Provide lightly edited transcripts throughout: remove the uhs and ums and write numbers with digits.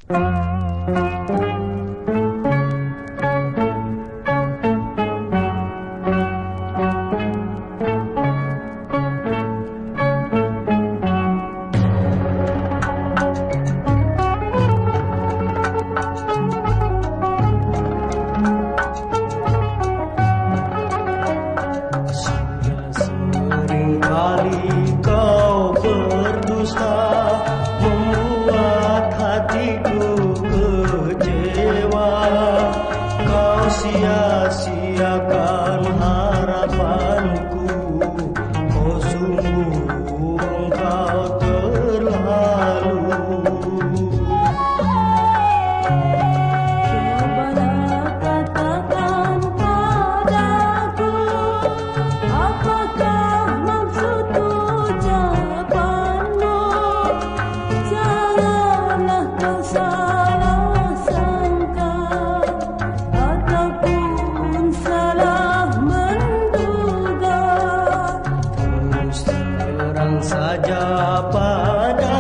Sia-siakan harapanku, oh sungguh engkau terlalu. Cobalah katakan padaku, apakah maksud ucapanmu? Janganlah kau salah sangka ataupun salah menduga. Terus terang saja padaku.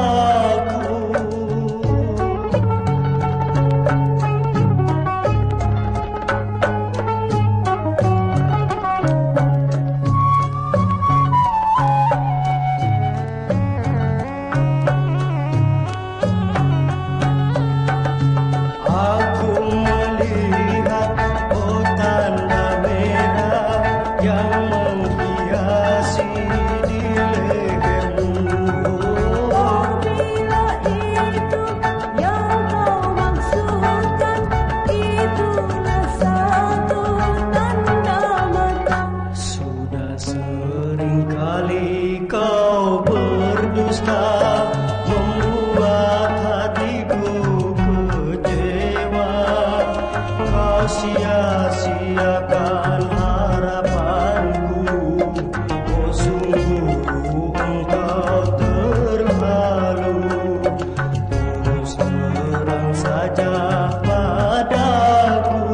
Aku melihat oh tanda merah yang menghiasi di lehermu. Oh, bila itu yang kau maksudkan, itulah satu tanda mata. Sudah sering kali kau berdusta, membuat hatiku kecewa. Kau sia-siakan harapanku, oh sungguh engkau terlalu. Terus terang saja padaku.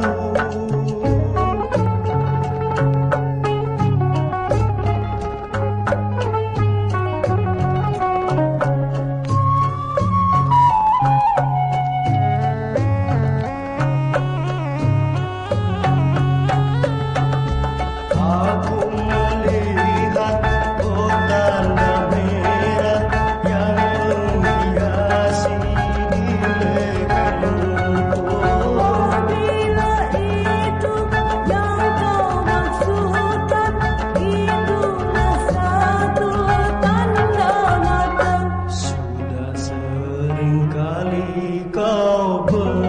Aku melihat oh tanda merah yang menghiasi di lehermu. Oh, bila itu yang kau maksudkan, itulah satu tanda mata. Sudah sering kali kau